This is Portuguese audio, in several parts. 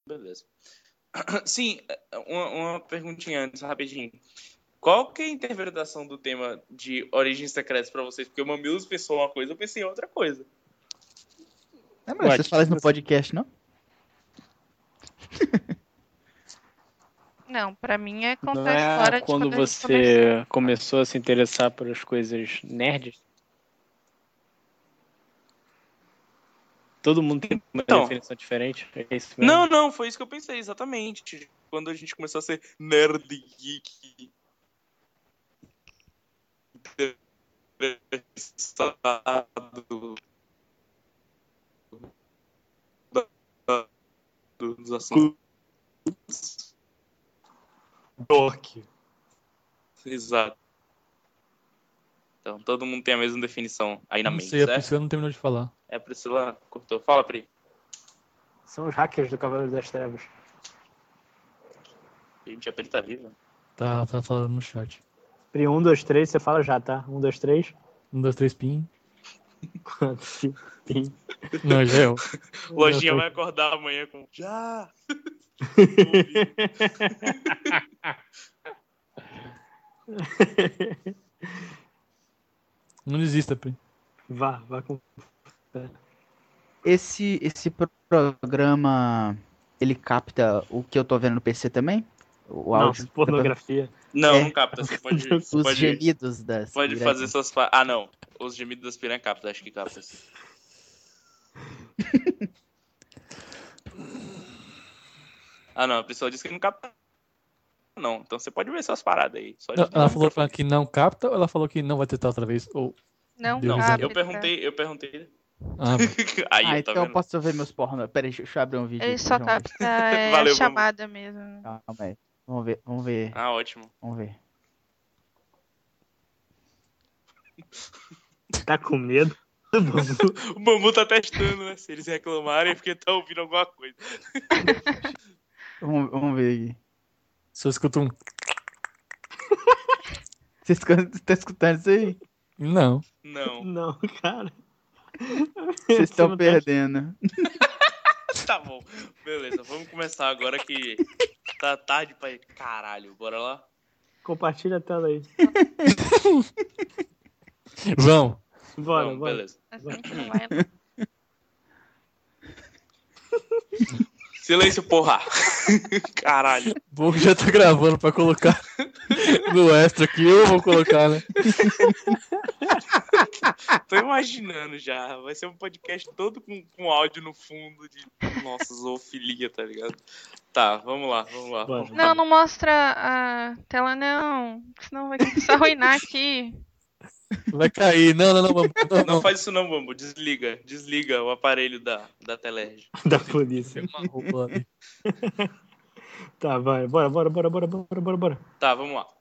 Beleza. Sim, uma perguntinha antes, rapidinho. Qual que é a interpretação do tema de Origens Secretas pra vocês? Porque o Mamilos pensou uma coisa, eu pensei em outra coisa. Mas vocês falam isso no podcast, não? Não, pra mim é Não contar a é história de quando quando a gente você começou. começou a se interessar por as coisas nerds? Todo mundo tem uma Então, definição diferente, é isso mesmo? não, foi isso que eu pensei, exatamente. Quando a gente começou a ser nerd geek. Interessado dos assuntos. Dork. Exato. Então, todo mundo tem a mesma definição aí na Não mente, sei, a certo? Priscila não terminou de falar. É, a Priscila cortou. Fala, Pri. São os hackers do Cavaleiro das Trevas. Gente, a Pri tá viva. Tá falando no chat. Pri, 1, 2, 3, você fala já, tá? 1, 2, 3. 1, 2, 3, pim. 4, 5. Não, já é eu. Lojinha vai acordar amanhã com... Já! Não desista, Pri. Vá com... Esse programa, ele capta o que eu tô vendo no PC também? O áudio? Não, pornografia. Não capta. Você pode... Os gemidos das Pode piranhas. fazer suas... Ah, não. Os gemidos das piranhas capta. Acho que capta, sim. Ah, não. A pessoa disse que não capta. Não. Então você pode ver suas paradas aí. Só Ela falou que não capta ou ela falou que não vai tentar outra vez? Ou... Não, Deu Não, risada. eu perguntei. Ah, Aí, tá então eu vendo? posso ver meus pornô. Peraí, deixa eu abrir um vídeo. ele aqui, só João. capta Valeu, a chamada mesmo. Calma aí. Vamos ver. Ah, ótimo. Vamos ver. Tá com medo? O Bambu tá testando, né? Se eles reclamarem é porque tá ouvindo alguma coisa. Vamos ver aqui. só escuta um... Você tá escutando isso aí? Não. Não. Não, cara. Vocês estão não tá- perdendo. Tá bom. Beleza, vamos começar agora que tá tarde pra ir. Caralho, bora lá? Compartilha a tela aí. Vamos. Bora, Vamos, bora. beleza. Assim que não vai. Silêncio, porra! Caralho. Bom que já tá gravando pra colocar no extra aqui. Eu vou colocar, né? Tô imaginando já. Vai ser um podcast todo com áudio no fundo de nossa zoofilia, tá ligado? Tá, vamos lá. Bora. Não mostra a tela não. Senão vai começar a arruinar aqui. Vai cair. Não, Não faz isso não, Bambu. Desliga o aparelho da Telerge. Da polícia. Uma roupa ali. Tá, vai. Bora. Tá, vamos lá.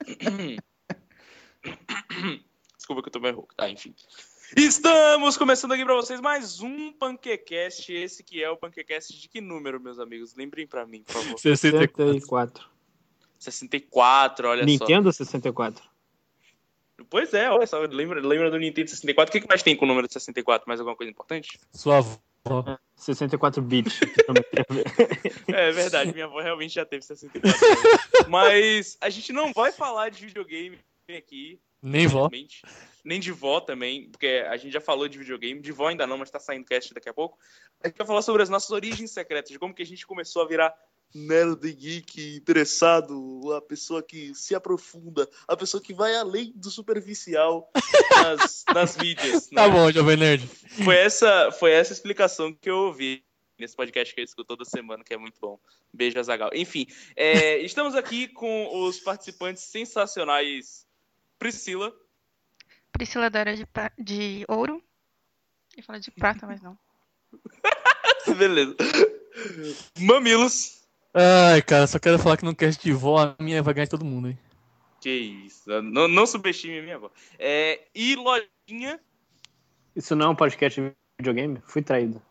Desculpa que eu tô meio rouco. Tá, enfim. Estamos começando aqui pra vocês mais um Panquecast. Esse que é o Panquecast de que número, meus amigos? Lembrem pra mim, por favor. 64. 64, olha Nintendo 64. só. Pois é, olha só. Lembra do Nintendo 64? O que mais tem com o número de 64? Mais alguma coisa importante? Sua avó. 64 bits. É verdade, minha avó realmente já teve 64. Mas a gente não vai falar de videogame aqui. Nem vó. Infelizmente. Nem de vó também, porque a gente já falou de videogame. De vó ainda não, mas tá saindo cast daqui a pouco. A gente vai falar sobre as nossas origens secretas, de como que a gente começou a virar nerd geek, interessado, a pessoa que se aprofunda, a pessoa que vai além do superficial nas mídias. Tá né? bom, Jovem Nerd. Foi essa explicação que eu ouvi nesse podcast que eu escuto toda semana, que é muito bom. Beijo, Azaghal. Enfim, estamos aqui com os participantes sensacionais. Priscila Da era de ouro. Eu falo de prata, mas não. Beleza. Mamilos. Ai, cara, só quero falar que não quer de vó, a minha vai ganhar de todo mundo, hein? Que isso. Não subestime a minha avó. E Lojinha. Isso não é um podcast de videogame? Fui traído.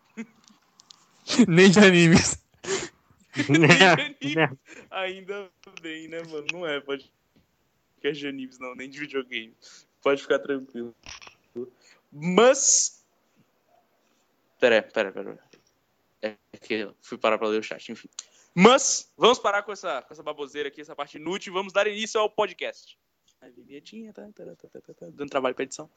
Nem de animes. Ainda bem, né, mano? Não é podcast de animes, não, nem de videogame. Pode ficar tranquilo. Mas. Pera. É que eu fui parar pra ler o chat, enfim. Mas, vamos parar com essa baboseira aqui, essa parte inútil, e vamos dar início ao podcast. A vinhetinha, dando trabalho pra edição.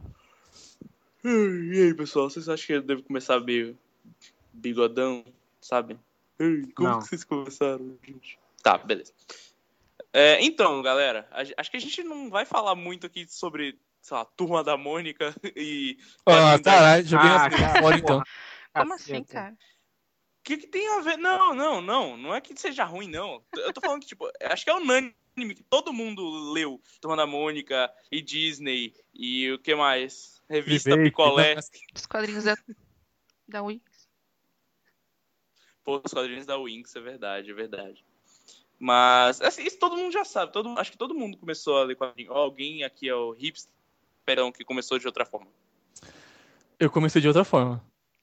E aí, pessoal, vocês acham que eu devo começar meio bigodão, sabe? Como Não. que vocês começaram, gente? Tá, beleza. Então, galera, acho que a gente não vai falar muito aqui sobre, sei lá, Turma da Mônica e... Caralho, joguei Ah, na cara, fora então. Como assim, caceta. cara? O que tem a ver? Não é que seja ruim, não. Eu tô falando que, tipo, acho que é unânime que todo mundo leu Turma da Mônica e Disney e o que mais? Revista Lembrei, Picolé. Os quadrinhos da Wii. Pô, os quadrinhos da Winx, é verdade. Mas, assim, isso todo mundo já sabe. Acho que todo mundo começou a ler quadrinhos. Alguém aqui é o hipster, que começou de outra forma. Eu comecei de outra forma.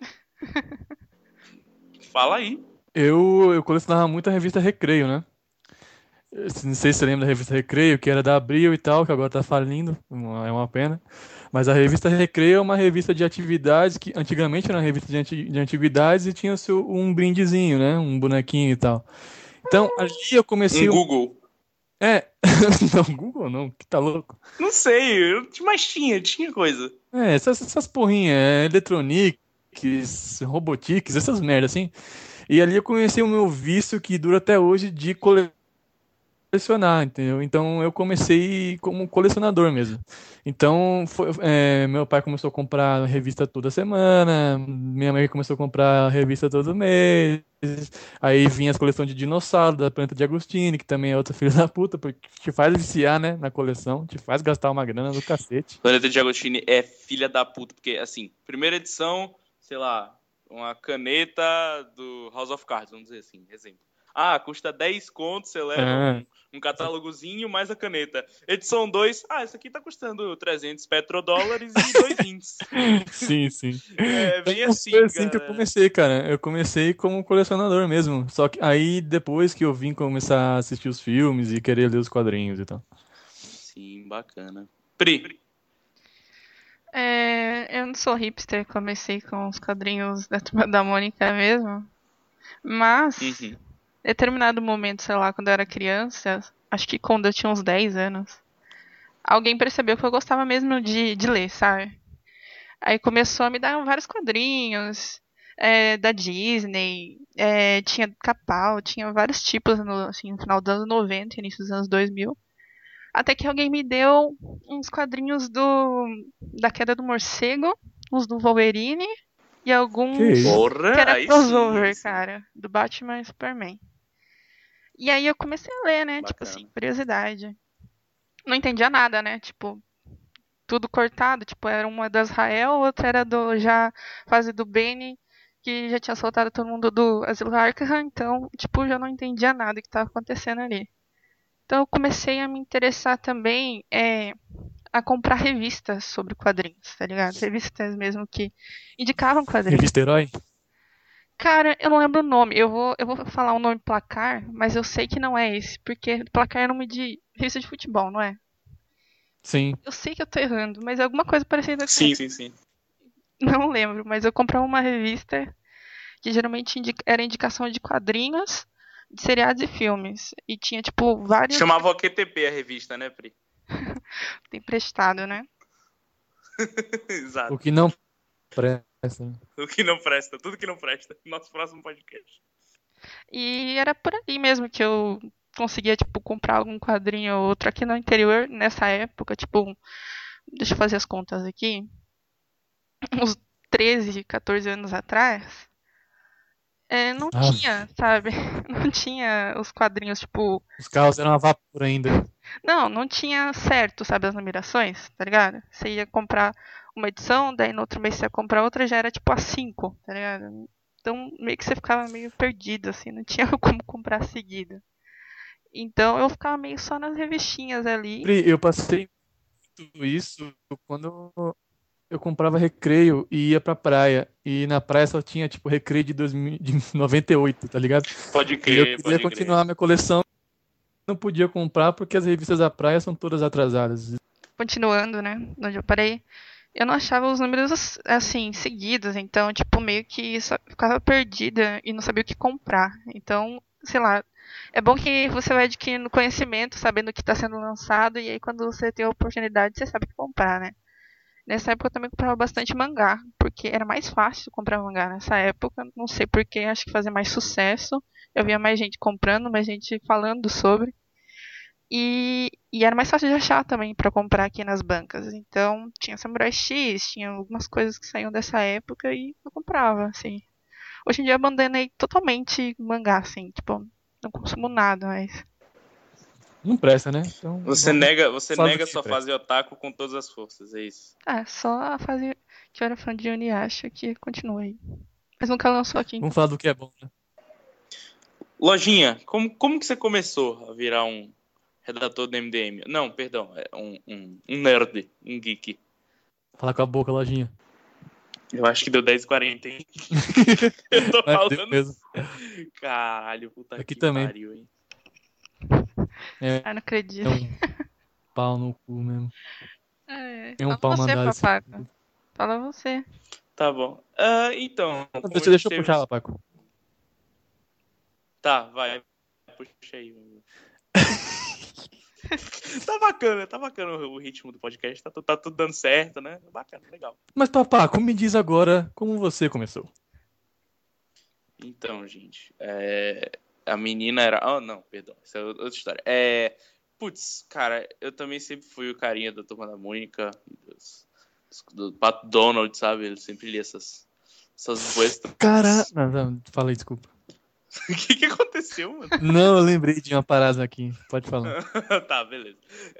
Fala aí. Eu colecionava muito a revista Recreio, né? Não sei se você lembra da revista Recreio, que era da Abril e tal, que agora tá falindo, é uma pena. Mas a revista Recreio é uma revista de atividades, que antigamente era uma revista de antiguidades e tinha um brindezinho, né? Um bonequinho e tal. Então, ali eu comecei... Google. Não, Google não, que tá louco. Não sei, mas tinha coisa. Essas porrinhas, Eletronics, Robotics, essas merdas assim. E ali eu conheci o meu vício que dura até hoje de colecionar, entendeu? Então eu comecei como colecionador mesmo. Então meu pai começou a comprar revista toda semana, minha mãe começou a comprar revista todo mês. Aí vinha as coleções de dinossauro, da Planta de Agostini, que também é outra filha da puta, porque te faz viciar, né, na coleção, te faz gastar uma grana do cacete. Planeta de Agostini é filha da puta, porque, assim, primeira edição, sei lá, uma caneta do House of Cards, vamos dizer assim, exemplo. Custa 10 contos, você leva um catálogozinho mais a caneta. Edição 2, essa aqui tá custando 300 petrodólares e 2 índices. Sim. É bem Então, assim, foi assim galera. que eu comecei, cara. Eu comecei como colecionador mesmo. Só que aí depois que eu vim começar a assistir os filmes e querer ler os quadrinhos e tal. Sim, bacana. Pri. Eu não sou hipster, comecei com os quadrinhos da Turma da Mônica mesmo. Mas, em determinado momento, sei lá, quando eu era criança, acho que quando eu tinha uns 10 anos, alguém percebeu que eu gostava mesmo de ler, sabe? Aí começou a me dar vários quadrinhos da Disney, tinha Capau, tinha vários tipos assim, no final dos anos 90, início dos anos 2000. Até que alguém me deu uns quadrinhos da Queda do Morcego, uns do Wolverine e alguns Que isso? Porra, que era aí crossover, sim. cara, do Batman e Superman. E aí eu comecei a ler, né? Bacana. Tipo assim, curiosidade. Não entendia nada, né? Tipo, tudo cortado. Tipo, era uma do Azrael, outra era já fase do Bane, que já tinha soltado todo mundo do Asilo Arkham. Então, tipo, já não entendia nada que tava acontecendo ali. Então eu comecei a me interessar também a comprar revistas sobre quadrinhos, tá ligado? Revistas mesmo que indicavam quadrinhos. Revista Herói? Cara, eu não lembro o nome. Eu vou falar o nome Placar, mas eu sei que não é esse, porque Placar é nome de revista de futebol, não é? Sim. Eu sei que eu tô errando, mas é alguma coisa parecida com Sim. Não lembro, mas eu comprava uma revista que geralmente era indicação de quadrinhos, de seriados e filmes. E tinha, tipo, vários... Chamava o QTP a revista, né, Pri? Tem prestado, né? Exato. O que não presta. O que não presta, tudo que não presta. Nosso próximo podcast. E era por aí mesmo que eu conseguia, tipo, comprar algum quadrinho ou outro aqui no interior, nessa época, tipo, deixa eu fazer as contas aqui, uns 13, 14 anos atrás, não tinha, sabe? Não tinha os quadrinhos, tipo... Os carros eram a vapor ainda. Não tinha certo, sabe, as numerações, tá ligado? Você ia comprar uma edição, daí no outro mês você ia comprar outra, já era tipo a 5, tá ligado? Então meio que você ficava meio perdido, assim, não tinha como comprar seguido. Então eu ficava meio só nas revistinhas ali. Eu passei tudo isso quando eu comprava Recreio e ia pra praia. E na praia só tinha, tipo, Recreio de 98, tá ligado? Pode E eu crer, queria continuar minha coleção, não podia comprar porque as revistas da praia são todas atrasadas. Continuando, né, onde eu parei. eu não achava os números assim, seguidos, então, tipo, meio que ficava perdida e não sabia o que comprar. Então, sei lá, é bom que você vai adquirindo conhecimento, sabendo o que está sendo lançado, e aí quando você tem a oportunidade, você sabe o que comprar, né? Nessa época eu também comprava bastante mangá, porque era mais fácil comprar mangá nessa época, não sei porquê, acho que fazia mais sucesso. Eu via mais gente comprando, mais gente falando sobre. E era mais fácil de achar também pra comprar aqui nas bancas. Então, tinha Samurai X, tinha algumas coisas que saíam dessa época e eu comprava, assim. Hoje em dia eu abandonei totalmente mangá, assim, tipo, não consumo nada, mas. Não presta, né? Então, Você vamos falar do nega que sua presta. fase otaku com todas as forças, é isso. Ah, só a fase que eu era fã de Inuyasha que continua aí. Mas nunca lançou aqui, Vamos então. falar do que é bom, né? Lojinha, como que você começou a virar um redator do MDM? Não, perdão, é um nerd, um geek. Falar com a boca, lojinha. Eu acho que deu 10h40, hein? Eu tô Mas deu falando. mesmo. Caralho, puta Aqui que também. pariu, hein? É, Ah, não é acredito. um pau no cu mesmo. É um Fala pau você, mandado esse. papaca. Fala você. Tá bom. Então, como a Deixa gente eu teve. puxar, Paco. Tá, vai. Puxa aí. Tá bacana o ritmo do podcast. Tá tudo dando certo, né? Bacana, legal. Mas, Papaco, me diz agora como você começou. Então, gente, a menina era. Oh, não, perdão, isso é outra história. Putz, cara, eu também sempre fui o carinha da Turma da Mônica, do Pato Donald, sabe? Ele sempre lia essas Cara, western's. não, falei, desculpa. O que aconteceu, mano? Não, eu lembrei de uma parada aqui. Pode falar. Tá, beleza.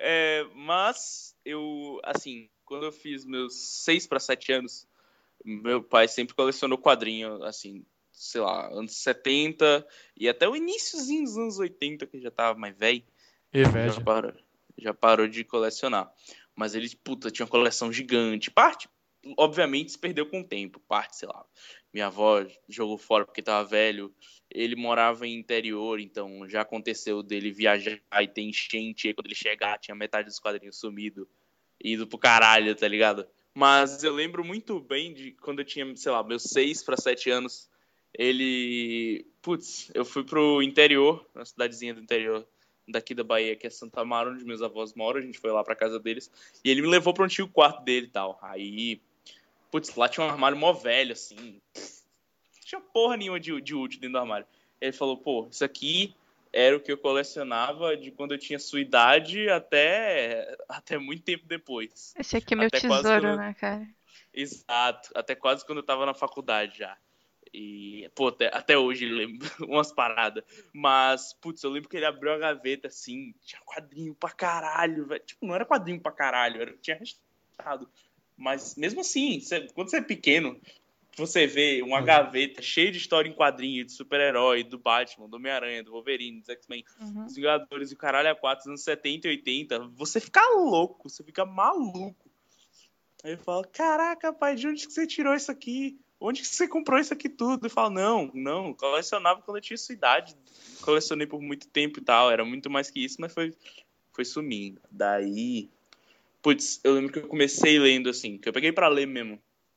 Mas eu, assim, quando eu fiz meus 6 para 7 anos, meu pai sempre colecionou quadrinho, assim, sei lá, anos 70 e até o iníciozinho dos anos 80, que já tava mais velho, já Inveja. parou, já parou de colecionar. Mas ele, puta, tinha uma coleção gigante. Parte, obviamente, se perdeu com o tempo. Parte, sei lá, minha avó jogou fora porque tava velho. Ele morava em interior, então já aconteceu dele viajar e ter enchente. E aí, quando ele chegar, tinha metade dos quadrinhos sumido, ido pro caralho, tá ligado? Mas eu lembro muito bem de quando eu tinha, sei lá, meus 6 para 7 anos. Ele. Putz, eu fui pro interior, uma cidadezinha do interior daqui da Bahia, que é Santa Amaro, onde meus avós moram. A gente foi lá pra casa deles. E ele me levou pro antigo quarto dele e tal. Aí, putz, lá tinha um armário mó velho, assim. Não tinha porra nenhuma de útil dentro do armário. Ele falou, pô, isso aqui era o que eu colecionava de quando eu tinha sua idade até muito tempo depois. Esse aqui é meu Até quase quando tesouro, né, cara? Exato, até quase quando eu tava na faculdade já. E, pô, até hoje ele lembra umas paradas. Mas, putz, eu lembro que ele abriu a gaveta assim, tinha quadrinho pra caralho, velho. Tipo, não era quadrinho pra caralho, tinha recheado. Mas mesmo assim, quando você é pequeno, você vê uma gaveta cheia de história em quadrinho, de super-herói, do Batman, do Homem-Aranha, do Wolverine, dos X-Men, dos Vingadores e o caralho a 4 anos 70 e 80, você fica louco, você fica maluco. Aí eu falo, caraca, pai, de onde que você tirou isso aqui? Onde que você comprou isso aqui tudo? Eu falo, não, colecionava quando eu tinha sua idade. Colecionei por muito tempo e tal, era muito mais que isso, mas foi sumindo. Daí, putz, eu lembro que eu comecei lendo assim, que eu peguei pra ler mesmo.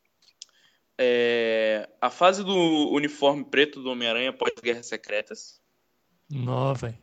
A fase do uniforme preto do Homem-Aranha após Guerras Secretas. Nó, velho.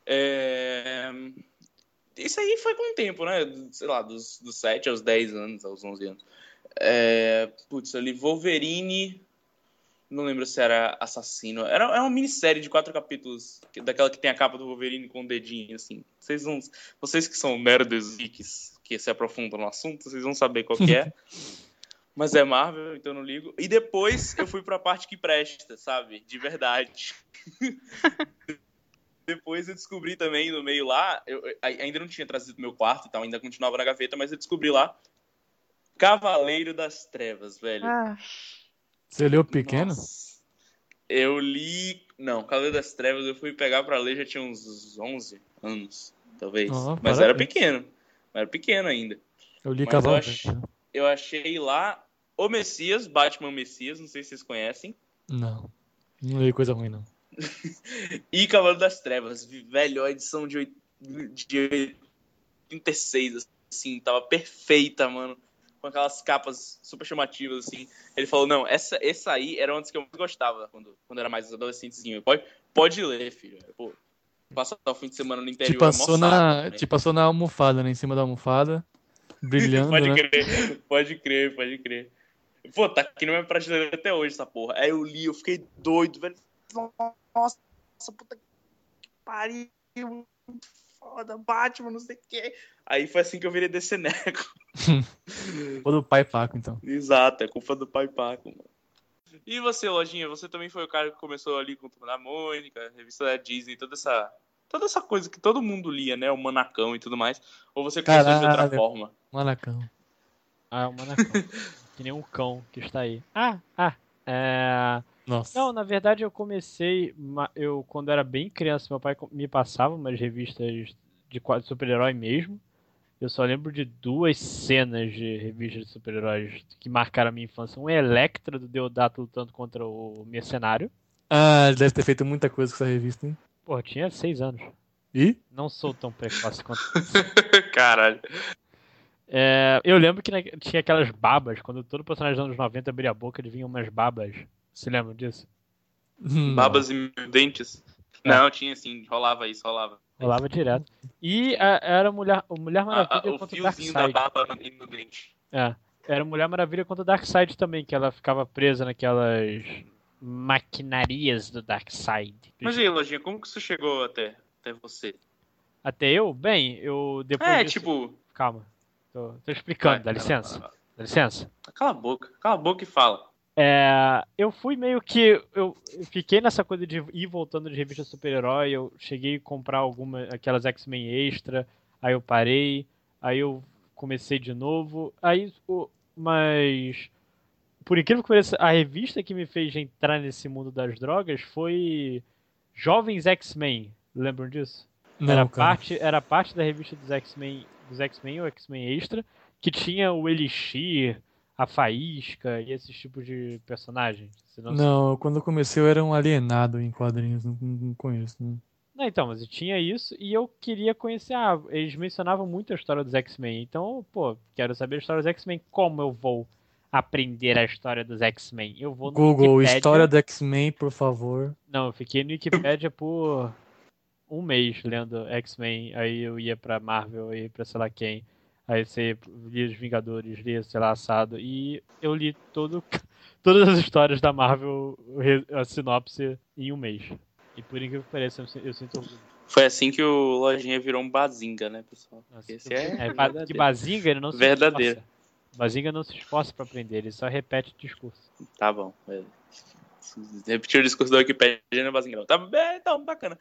Isso aí foi com o tempo, né? Sei lá, dos 7 aos 10 anos, aos 11 anos. Putz, ali Wolverine, não lembro se era Assassino. Era uma minissérie de 4 capítulos, daquela que tem a capa do Wolverine com o dedinho, assim. Vocês que são nerds e que se aprofundam no assunto, vocês vão saber qual que é. Mas é Marvel, então não ligo. E depois eu fui pra parte que presta, sabe? De verdade. Depois eu descobri também no meio lá, eu ainda não tinha trazido do meu quarto e tal, ainda continuava na gaveta, mas eu descobri lá Cavaleiro das Trevas, velho. Ah, Você leu pequeno? Nossa. Eu li... Não, Cavaleiro das Trevas eu fui pegar pra ler já tinha uns 11 anos, talvez. Ó, Mas era parabéns. pequeno. Era pequeno ainda. Eu li Mas Cavalo Velho. eu achei lá o Messias, Batman Messias, não sei se vocês conhecem. Não li coisa ruim, não. E Cavaleiro das Trevas, velho, a edição de 86, assim, tava perfeita, mano. com aquelas capas super chamativas, assim. Ele falou, não, essa aí era uma das que eu mais gostava quando era mais adolescentezinho. Pode ler, filho. Pô, passar o fim de semana no interior Te passou, é mó saco, né? te passou na almofada, né? Em cima da almofada, brilhando, né? Pode crer. Pô, tá aqui na minha prateleira até hoje essa porra. Aí eu li, eu fiquei doido, velho. Nossa, puta que pariu. Muito foda, Batman, não sei o quê. Aí foi assim que eu virei DCneco. Ou do pai Paco, então. Exato, é culpa do pai Paco, mano. E você, Lojinha, você também foi o cara que começou ali com o Turma da Mônica, revista da Disney, toda essa coisa que todo mundo lia, né? O Manacão e tudo mais. Ou você começou de outra forma? Manacão. Ah, o Manacão. Que nem um cão que está aí. Nossa. Não, na verdade eu comecei, quando era bem criança, meu pai me passava umas revistas de super-herói mesmo. Eu só lembro de 2 cenas de revistas de super-heróis que marcaram a minha infância. Um é Electra, do Deodato lutando contra o Mercenário. Ah, ele deve ter feito muita coisa com essa revista, hein? Pô, eu tinha 6 anos. E? Não sou tão precoce quanto... Caralho. Eu lembro que tinha aquelas babas, quando todo personagem dos anos 90 abria a boca, ele vinha umas babas. Você lembra disso? Babas e mil dentes? Não, tinha sim, rolava isso. Rolava direto. E era Mulher Maravilha o contra o fiozinho da Darkseid. baba no dente. Era Mulher Maravilha contra o Darkseid também, que ela ficava presa naquelas maquinarias do Darkseid. Mas e aí, Lojinha, como que isso chegou até você? Até eu? Bem, eu depois disso... tipo... Calma. Tô explicando, dá licença. Dá licença. Cala a boca e fala. Eu fui meio que... Eu fiquei nessa coisa de ir voltando de revista super-herói, eu cheguei a comprar aquelas X-Men extra, aí eu parei, aí eu comecei de novo, mas... Por incrível que pareça, a revista que me fez entrar nesse mundo das drogas foi Jovens X-Men. Lembram disso? Não, era parte da revista dos X-Men ou X-Men Extra, que tinha o Elixir, a Faísca e esses tipos de personagens. Não, quando eu comecei eu era um alienado em quadrinhos, não conheço. Né? Não, então, mas eu tinha isso e eu queria conhecer. Eles mencionavam muito a história dos X-Men, então, pô, quero saber a história dos X-Men. Como eu vou aprender a história dos X-Men? Eu vou no Google, Wikipedia. história do X-Men, por favor. Não, eu fiquei no Wikipedia por um mês lendo X-Men, aí eu ia pra Marvel, aí pra sei lá quem, aí você lia os Vingadores, lia, sei lá, assado, e eu li todas as histórias da Marvel, a sinopse, em um mês. E por incrível que pareça, eu sinto orgulho. Foi assim que o Lojinha virou um Bazinga, né, pessoal? Esse que Bazinga, ele não se esforça. Bazinga não se esforça pra aprender, ele só repete o discurso. Tá bom, repetir o discurso da Wikipedia não é Bazinga, não. Tá então, bacana.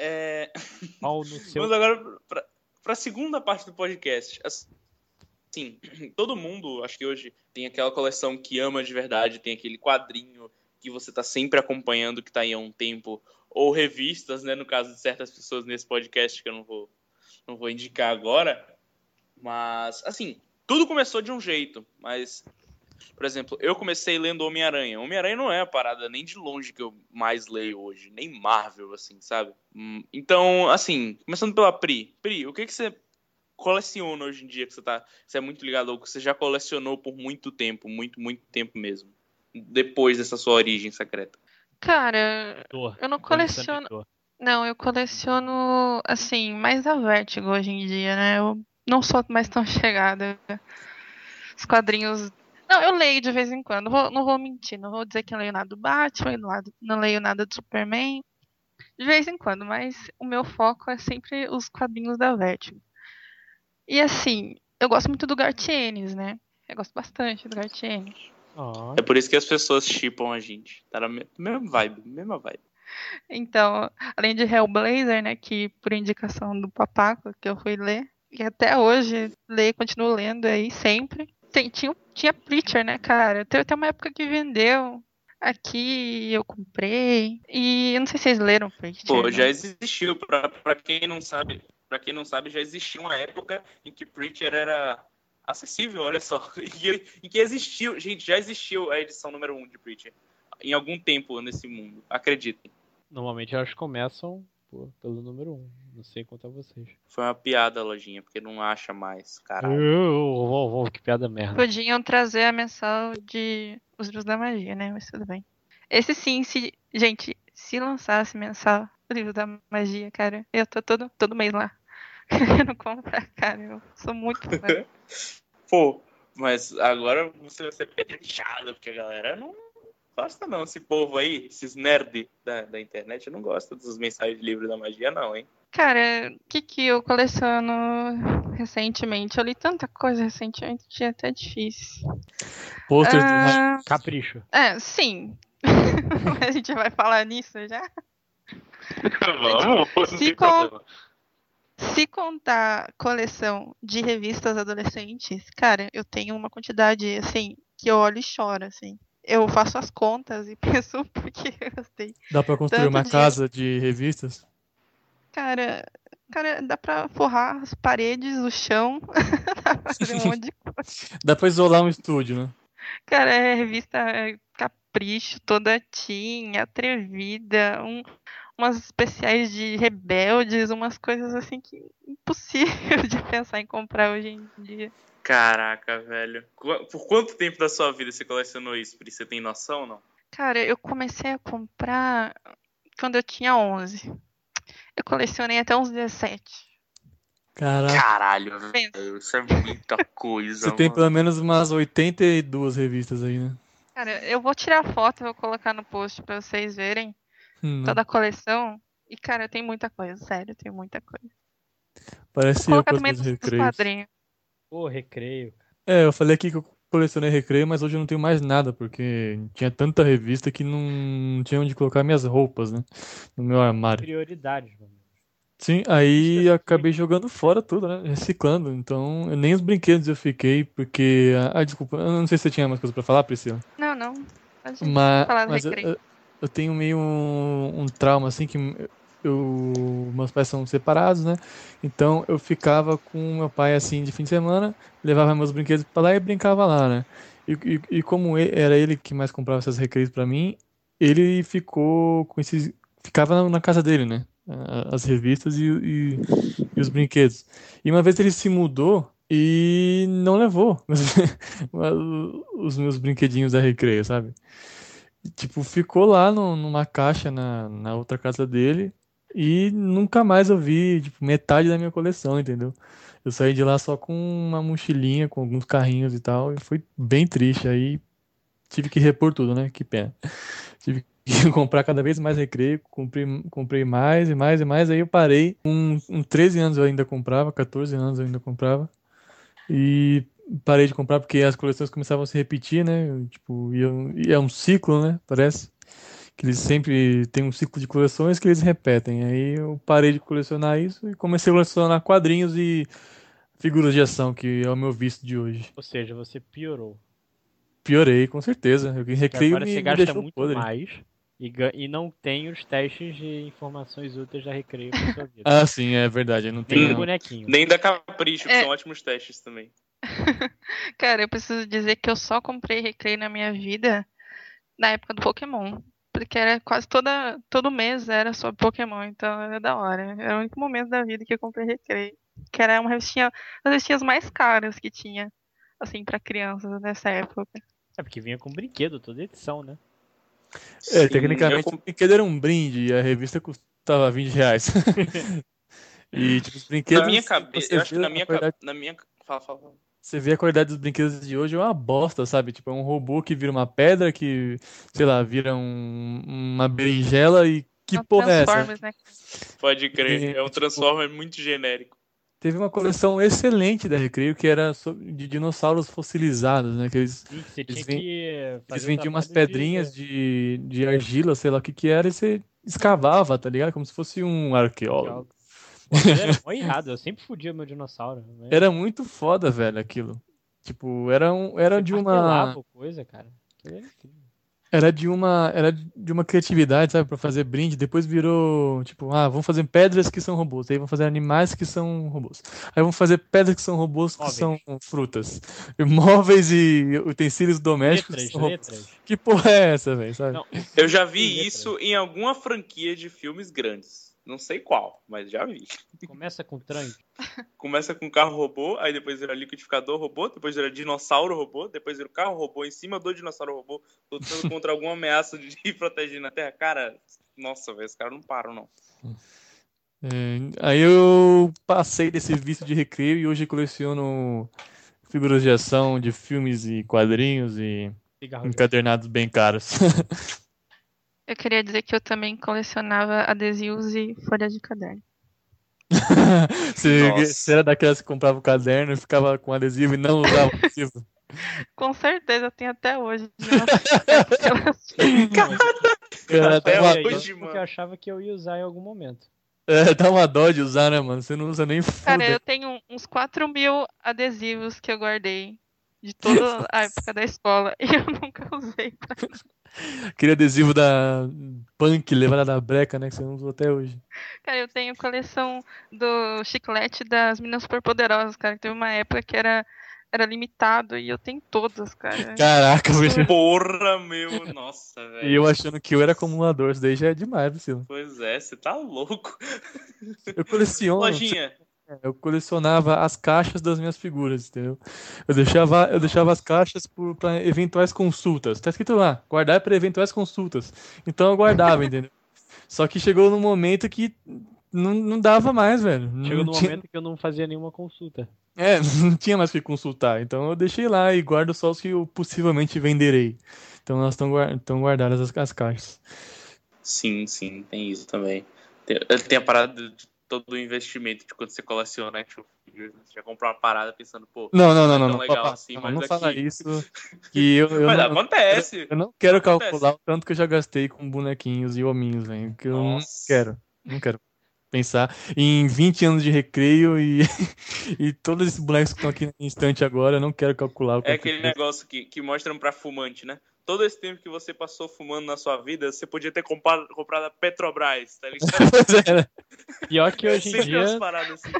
Vamos agora pra segunda parte do podcast. Assim, todo mundo, acho que hoje, tem aquela coleção que ama de verdade, tem aquele quadrinho que você tá sempre acompanhando, que tá aí há um tempo, ou revistas, né, no caso de certas pessoas nesse podcast, que eu não vou indicar agora. Mas, assim, tudo começou de um jeito, mas... Por exemplo, eu comecei lendo Homem-Aranha. Homem-Aranha não é a parada nem de longe que eu mais leio hoje, nem Marvel, assim, sabe? Então, assim, começando pela Pri. Pri, o que você coleciona hoje em dia que você é muito ligado ou que você já colecionou por muito tempo mesmo, depois dessa sua origem secreta? Cara, eu não coleciono... Não, eu coleciono, assim, mais a Vertigo hoje em dia, né? Eu não sou mais tão chegada. Os quadrinhos... Não, eu leio de vez em quando, não vou mentir, não vou dizer que eu leio nada do Batman, não leio nada do Superman, de vez em quando, mas o meu foco é sempre os quadrinhos da Vertigo. E assim, eu gosto muito do Garth Ennis, né? Eu gosto bastante do Garth Ennis. É por isso que as pessoas shippam a gente, tá na mesma vibe. Então, além de Hellblazer, né, que por indicação do Papaco, que eu fui ler, e até hoje continuo lendo aí sempre. Tinha Preacher, né, cara? Teve até uma época que vendeu. Aqui eu comprei. E eu não sei se vocês leram Preacher. Pô, já existiu. Pra quem não sabe, já existia uma época em que Preacher era acessível, olha só. Em que existiu. Gente, já existiu a edição número 1 de Preacher. Em algum tempo nesse mundo. Acreditem. Normalmente elas começam pelo número 1. Não sei quanto a vocês. Foi uma piada, lojinha, porque não acha mais, caralho. Que piada merda. Podiam trazer a mensal de Os Livros da Magia, né? Mas tudo bem. Esse sim, gente, se lançasse mensal o Livro da Magia, cara, eu tô todo mês lá. Querendo comprar, cara. Eu sou muito fã. Pô, mas agora você vai ser pedrejado, porque a galera não gosta não. Esse povo aí, esses nerds da internet, não gosta dos mensagens de Livro da Magia não, hein? Cara, o que eu coleciono recentemente? Eu li tanta coisa recentemente que é até difícil. Posters Capricho. Sim. A gente vai falar nisso já? Vamos, não tem problema. Se contar coleção de revistas adolescentes, cara, eu tenho uma quantidade, assim, que eu olho e choro, assim. Eu faço as contas e penso porque eu gostei. Dá pra construir Tanto uma de- casa de revistas? Cara, dá pra forrar as paredes, o chão, dá pra fazer um monte de coisa. Dá pra isolar um estúdio, né? Cara, é revista Capricho, toda teen, atrevida, umas especiais de rebeldes, umas coisas assim que impossível de pensar em comprar hoje em dia. Caraca, velho. Por quanto tempo da sua vida você colecionou isso, Pri? Você tem noção ou não? Cara, eu comecei a comprar quando eu tinha 11. Eu colecionei até uns 17. Caraca, Caralho, Pensa. velho. Isso é muita coisa, você tem mano. pelo menos umas 82 revistas aí, né? Cara, eu vou tirar foto e vou colocar no post pra vocês verem toda a coleção. E, cara, tem muita coisa, sério, tem muita coisa. Vou Parece eu colocar com os também meus dos recreios. quadrinhos. Pô, recreio. É, eu falei aqui que eu colecionei recreio, mas hoje eu não tenho mais nada, porque tinha tanta revista que não tinha onde colocar minhas roupas, né? No meu armário. Prioridades, mano. Sim, aí Isso é acabei jogando fora tudo, né? Reciclando. Então, nem os brinquedos eu fiquei, porque. Desculpa, eu não sei se você tinha mais coisa pra falar, Priscila. Não. Pode Mas, falar do mas recreio. eu tenho meio um trauma, assim, que meus pais são separados, né? Então eu ficava com meu pai, assim, de fim de semana, levava meus brinquedos pra lá e brincava lá, né? E como era ele que mais comprava essas recreios pra mim, ele ficou com esses. Ficava na casa dele, né? As revistas e os brinquedos. E uma vez ele se mudou e não levou os meus brinquedinhos da recreio, sabe? Tipo, ficou lá numa caixa na outra casa dele e nunca mais eu vi, tipo, metade da minha coleção, entendeu? Eu saí de lá só com uma mochilinha, com alguns carrinhos e tal, e foi bem triste. Aí tive que repor tudo, né? Que pena. Tive que comprar cada vez mais recreio, comprei mais e mais e mais, aí eu parei. Com 13 anos eu ainda comprava, 14 anos eu ainda comprava. E parei de comprar porque as coleções começavam a se repetir, né? Tipo, e é um ciclo, né? Parece que eles sempre têm um ciclo de coleções que eles repetem. Aí eu parei de colecionar isso e comecei a colecionar quadrinhos e figuras de ação, que é o meu vício de hoje. Ou seja, você piorou. Piorei, com certeza. O E recreio agora você me gasta deixou muito podre. mais e não tem os testes de informações úteis da recreio pra sua vida. Ah, sim, é verdade. Eu não Nem o tenho. bonequinho. Nem da Capricho, que É. são ótimos testes também. Cara, eu preciso dizer que eu só comprei recreio na minha vida na época do Pokémon. Porque era quase todo mês era sobre Pokémon, então era da hora. Era o único momento da vida que eu comprei recreio. Que era uma revistinha, das revistinhas mais caras que tinha, assim, pra crianças nessa época. É porque vinha com brinquedo, toda edição, né? É, Sim, tecnicamente o brinquedo era um brinde e a revista custava R$ 20. E, tipo, os brinquedos. Na minha cabeça, você eu acho que vê na a minha qualidade- cabeça. Na minha. Fala. Você vê a qualidade dos brinquedos de hoje é uma bosta, sabe? Tipo, é um robô que vira uma pedra, que, sei lá, vira uma berinjela e que Não porra é essa? Transformers, né? Pode crer. E, É um tipo, Transformer muito genérico. Teve uma coleção excelente da Recreio que era de dinossauros fossilizados, né? Que eles Sim, que você Eles tinha ven- que fazer eles o vendiam umas trabalho pedrinhas de argila, sei lá o que que era, e você escavava, tá ligado? Como se fosse um arqueólogo. Pô, aquilo era mó irado, eu sempre fudia meu dinossauro. Né? Era muito foda, velho, aquilo. Tipo, era Você de martelava coisa, cara. Aquilo era incrível. era de uma criatividade, sabe, pra fazer brinde. Depois virou, tipo, vamos fazer pedras que são robôs. Aí vamos fazer animais que são robôs. Aí vamos fazer pedras que são robôs que Móveis. são frutas. E móveis e utensílios domésticos que são robôs. Letras. Que porra é essa, velho, sabe? Não, Eu já vi letras. isso em alguma franquia de filmes grandes. Não sei qual, mas já vi. Começa com trem. Começa com carro robô, aí depois vira liquidificador robô, depois vira dinossauro robô, depois vira carro robô em cima do dinossauro robô, lutando contra alguma ameaça de proteger na Terra. Cara, nossa, velho, os caras não param, não. Aí eu passei desse vício de recreio e hoje coleciono figuras de ação de filmes e quadrinhos e encadernados bem caros. Eu queria dizer que eu também colecionava adesivos e folhas de caderno. Você era daquelas que comprava o caderno e ficava com adesivo e não usava o adesivo? Com certeza, tem até hoje. Cara, Até dá hoje, Porque eu mano. achava que eu ia usar em algum momento. dá uma dó de usar, né, mano? Você não usa nem Cara, fuda. eu tenho uns 4.000 adesivos que eu guardei de toda a época da escola e eu nunca usei. Aquele adesivo da Punk levada da breca, né? Que você não usou até hoje. Cara, eu tenho coleção do chiclete das Meninas Superpoderosas, cara. Teve uma época que era limitado e eu tenho todas, cara. Caraca, velho. Porra, meu, nossa, E velho. eu achando que eu era acumulador. Isso daí já é demais, Priscila. Pois é, você tá louco. Eu coleciono. Lojinha. Eu colecionava as caixas das minhas figuras, entendeu? Eu deixava as caixas para eventuais consultas. Tá escrito lá, guardar para eventuais consultas. Então eu guardava, entendeu? Só que chegou num momento que não dava mais, velho. Chegou Não no tinha, momento que eu não fazia nenhuma consulta. não tinha mais o que consultar. Então eu deixei lá e guardo só os que eu possivelmente venderei. Então elas estão guardadas as caixas. Sim, tem isso também. Tem a parada de todo o investimento de quando você coleciona action figures. Você já comprou uma parada pensando, pô, Não, é tão legal papai, assim, não, mas não aqui... fala isso. Que eu Mas não, acontece. eu não quero Acontece. calcular o tanto que eu já gastei com bonequinhos e hominhos, velho. Que eu não Nossa. quero. Não quero pensar em 20 anos de recreio e, e todos esses bonecos que estão aqui na estante agora, eu não quero calcular o É quanto aquele que negócio que mostram pra fumante, né? Todo esse tempo que você passou fumando na sua vida, você podia ter comprado a Petrobras, tá ligado? Pois é, né? Pior que hoje em Sempre umas dia. paradas assim.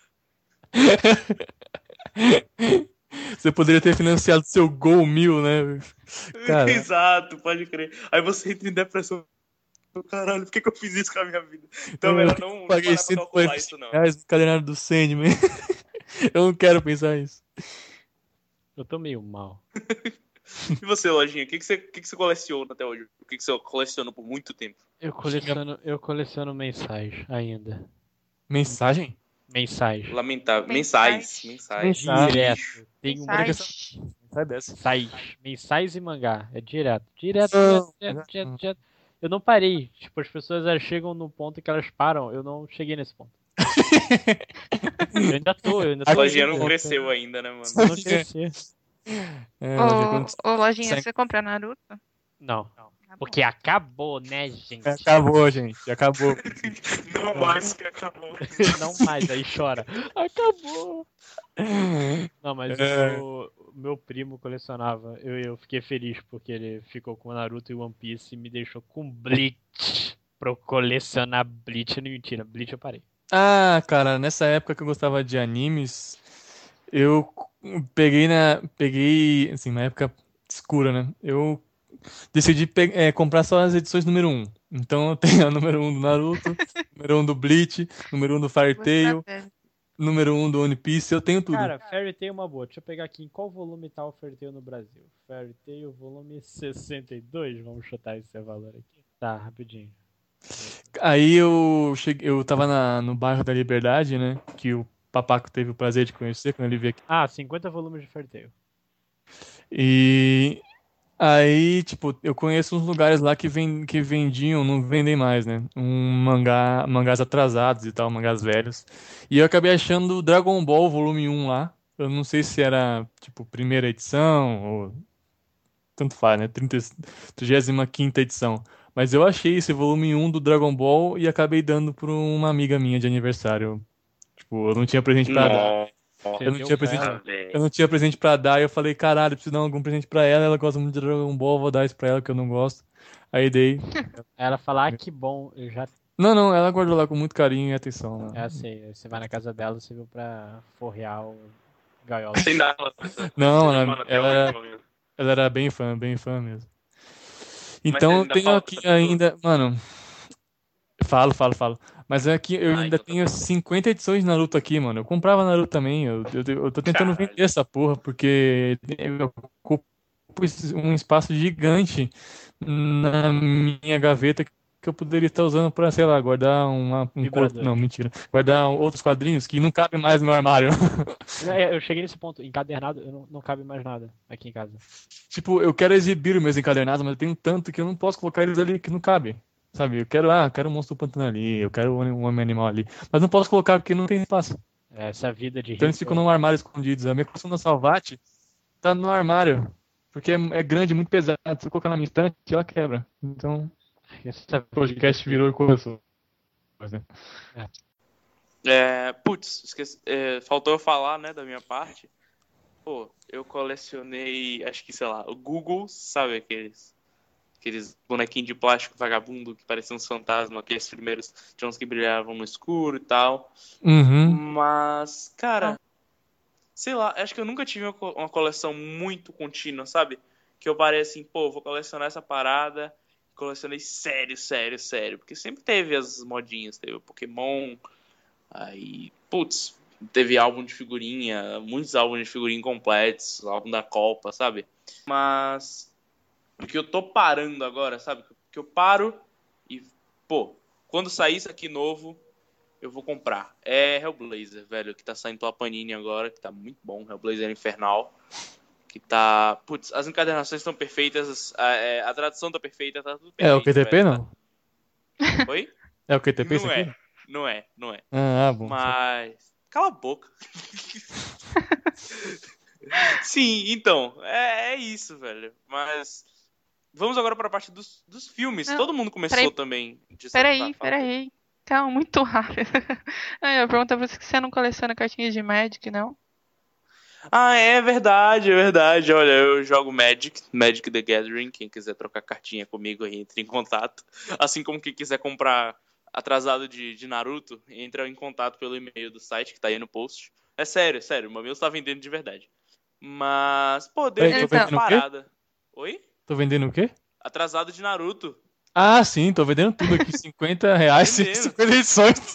Você poderia ter financiado seu Gol 1000, né? Cara, Exato, pode crer. Aí você entra em depressão. Caralho, por que eu fiz isso com a minha vida? Então é melhor não paguei parar pra calcular isso, não. R$140 no cadernário do Sandman. Eu não quero pensar isso. Eu tô meio mal. E você, Lojinha, o que você coleciona até hoje? O que você coleciona por muito tempo? Eu coleciono mensais ainda. Mensagem? Mensais. Lamentável. Mensais. Direto. Tem uma Mensais. Sai dessa. mensais e mangá. É direto. Direto. Eu não parei. Tipo, as pessoas chegam no ponto que elas param. Eu não cheguei nesse ponto. Eu ainda tô. A Lojinha não cresceu ainda, né, mano? Eu não cresci. Ô, Lojinha, você compra Naruto? Não. Porque acabou, né, gente? Acabou, gente. Acabou. Não mais que acabou. Não mais, aí chora. Acabou. Não, mas o meu primo colecionava. Eu fiquei feliz porque ele ficou com Naruto e One Piece e me deixou com Bleach. Pra eu colecionar Bleach. Não, mentira, Bleach eu parei. Ah, cara, nessa época que eu gostava de animes, eu peguei, assim, uma época escura, né? Eu decidi comprar só as edições número 1. Então eu tenho a número 1 do Naruto, número 1 do Bleach, número 1 do Fairy Tail, número 1 do One Piece, eu tenho tudo. Cara, Fairy Tail é uma boa. Deixa eu pegar aqui em qual volume tá o Fairy Tail no Brasil. Fairy Tail, volume 62. Vamos chutar esse valor aqui. Tá, rapidinho. Aí eu tava no bairro da Liberdade, né? Que o Papaco teve o prazer de conhecer quando ele veio aqui. 50 volumes de Fairy Tail. E aí, tipo, eu conheço uns lugares lá que vendiam, não vendem mais, né? Mangás atrasados e tal, mangás velhos. E eu acabei achando o Dragon Ball volume 1 lá. Eu não sei se era, tipo, primeira edição ou... Tanto faz, né? 35ª edição. Mas eu achei esse volume 1 do Dragon Ball e acabei dando pra uma amiga minha de aniversário. Tipo, eu não tinha presente pra dar. Eu não tinha presente pra dar e eu falei, caralho, preciso dar algum presente pra ela. Ela gosta muito de Dragon Ball, vou dar isso pra ela que eu não gosto. Aí dei. Aí ela fala, que bom, eu já... Não, ela guardou lá com muito carinho e atenção. Né? É assim, você vai na casa dela, você viu pra forrear o gaiola. Sem dar Não, ela era bem fã mesmo. Então eu tenho aqui ainda, mano. Falo. Mas é que eu ainda então tá tenho 50 edições de Naruto aqui, mano. Eu comprava Naruto também. Eu tô tentando Caralho. vender essa porra, porque eu ocupo um espaço gigante na minha gaveta que eu poderia estar usando pra, sei lá, guardar um corpo. Vibrador. Não, mentira. Guardar outros quadrinhos que não cabem mais no meu armário. Eu cheguei nesse ponto, encadernado, não cabe mais nada aqui em casa. Tipo, eu quero exibir os meus encadernados, mas eu tenho tanto que eu não posso colocar eles ali que não cabe. Sabe? Quero um monstro do pantano ali, eu quero um homem animal ali. Mas não posso colocar porque não tem espaço. Essa vida de Então eles rico. ficam no armário escondidos. A minha coleção da Salvati tá no armário. Porque é grande, muito pesado. Se eu colocar na minha estante, ela quebra. Então, Essa o podcast virou e começou. Né? Faltou eu falar, né, da minha parte. Pô, eu colecionei, acho que, sei lá, o Google, sabe aqueles bonequinhos de plástico vagabundo que pareciam uns fantasmas, aqueles primeiros tinha uns que brilhavam no escuro e tal. Uhum. Mas, cara, sei lá, acho que eu nunca tive uma coleção muito contínua, sabe? Que eu parei assim, pô, vou colecionar essa parada. Colecionei sério, sério, sério. Porque sempre teve as modinhas, teve o Pokémon, aí, putz, teve álbum de figurinha, muitos álbuns de figurinha completos, álbum da Copa, sabe? Mas o que eu tô parando agora, sabe? Que eu paro e, pô, quando sair isso aqui novo, eu vou comprar. É Hellblazer, velho, que tá saindo pela Panini agora, que tá muito bom, Hellblazer Infernal. Que tá... Putz, as encadernações estão perfeitas, a tradução tá perfeita, tá tudo É o perfeito, QTP, velho. não? Oi? É o QTP isso Não aqui? é, não é, não é. Bom. Mas... Cala a boca. Sim, então, é isso, velho. Mas vamos agora pra parte dos filmes. Não, Todo mundo começou peraí, também. Peraí. Calma, muito rápido. Aí eu pergunto pra você que você não coleciona cartinhas de Magic, não? Ah, é verdade, é verdade. Olha, eu jogo Magic the Gathering. Quem quiser trocar cartinha comigo aí, entre em contato. Assim como quem quiser comprar atrasado de Naruto, entra em contato pelo e-mail do site que tá aí no post. É sério, o Mamilos tá vendendo de verdade. Mas, pô, Peraí, tô deu uma vendendo o quê? parada. Oi? Tô vendendo o quê? Atrasado de Naruto. Ah, sim, tô vendendo tudo aqui. R$50, Vendendo. 50 edições.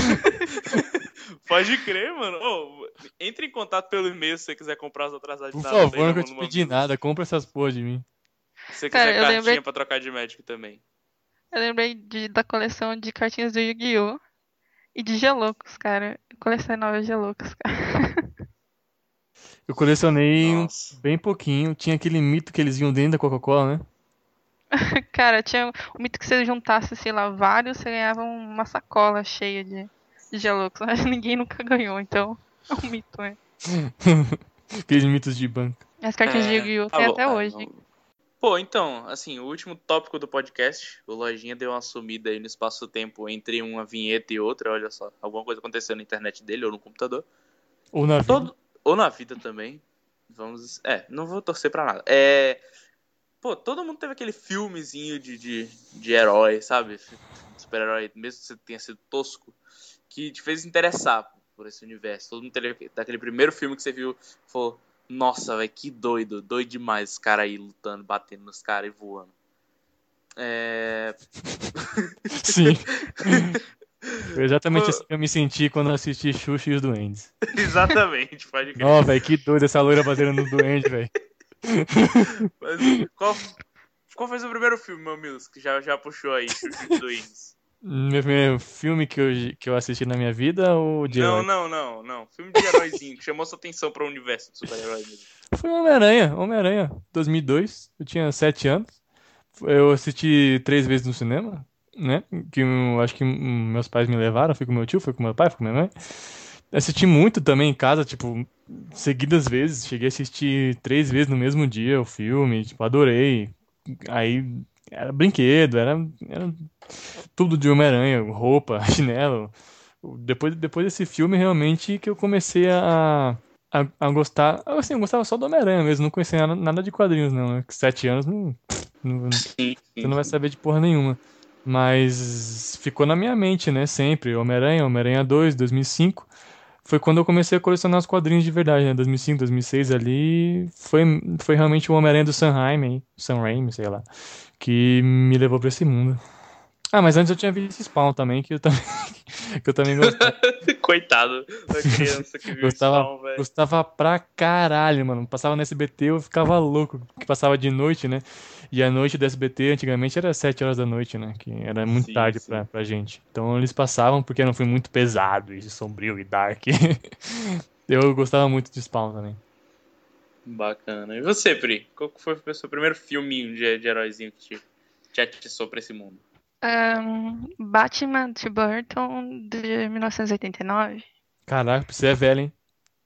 Pode crer, mano. Ô, entre em contato pelo e-mail se você quiser comprar os atrasados Por de Naruto aí favor, na nunca mão te do pedi Mamilos. nada. Compra essas porra de mim. Se você Cara, quiser eu cartinha lembrei, pra trocar de Magic também. eu lembrei da coleção de cartinhas do Yu-Gi-Oh! E de Geloucos, cara. Eu colecionava Geloucos, cara. Eu colecionei Nossa. bem pouquinho. Tinha aquele mito que eles iam dentro da Coca-Cola, né? Cara, tinha um mito que você juntasse, sei lá, vários, você ganhava uma sacola cheia de Geloucos. Mas ninguém nunca ganhou, então é um mito, né? Aqueles mitos de banco. As cartinhas de Yu-Gi-Oh! Tá Tem bom. até hoje. Pô, então, assim, o último tópico do podcast, o Lojinha deu uma sumida aí no espaço-tempo entre uma vinheta e outra, olha só. Alguma coisa aconteceu na internet dele ou no computador. Ou na vida. Ou na vida também. Não vou torcer pra nada. Pô, todo mundo teve aquele filmezinho de herói, sabe? Super-herói, mesmo que você tenha sido tosco, que te fez interessar por esse universo. Todo mundo teve daquele primeiro filme que você viu, falou, nossa, velho, que doido demais esse cara aí lutando, batendo nos caras e voando. Sim. Foi exatamente assim que eu me senti quando eu assisti Xuxa e os Duendes. Exatamente, pode crer. Nossa, velho, que doido essa loira batendo nos Duendes, velho. Mas qual foi o seu primeiro filme, Mamilos, que já puxou aí, Xuxa e os Duendes? Meu primeiro filme que eu assisti na minha vida ou de herói? Não. Filme de heróizinho, que chamou sua atenção para o universo de super-herói mesmo. Foi Homem-Aranha, 2002. Eu tinha 7 anos. Eu assisti 3 vezes no cinema, né? Que eu acho que meus pais me levaram. Fui com meu tio, fui com meu pai, fui com minha mãe. Assisti muito também em casa, tipo, seguidas vezes. Cheguei a assistir 3 vezes no mesmo dia o filme, tipo, adorei. Aí era brinquedo, era tudo de Homem-Aranha, roupa, chinelo. Depois desse filme, realmente, que eu comecei a gostar. Assim, eu gostava só do Homem-Aranha mesmo, não conhecia nada de quadrinhos, não. Né? 7 anos, você não vai saber de porra nenhuma. Mas ficou na minha mente, né? Sempre. Homem-Aranha 2, 2005. Foi quando eu comecei a colecionar os quadrinhos de verdade, né? 2005, 2006 ali. Foi realmente o Homem-Aranha do Sam Raimi, sei lá. Que me levou pra esse mundo. Ah, mas antes eu tinha visto Spawn também, que eu também, que eu também gostava. Coitado da criança que viu Gostava, Spawn, velho. gostava pra caralho, mano. Passava no SBT, eu ficava louco, que passava de noite, né? E a noite do SBT antigamente era 7 horas da noite, né? Que era muito Sim, tarde sim. pra gente. Então eles passavam porque era um filme muito pesado e sombrio e dark. Eu gostava muito de Spawn também. Bacana. E você, Pri? Qual que foi o seu primeiro filminho de heróizinho que te atiçou pra esse mundo? Batman de Burton de 1989. Caraca, você é velho, hein?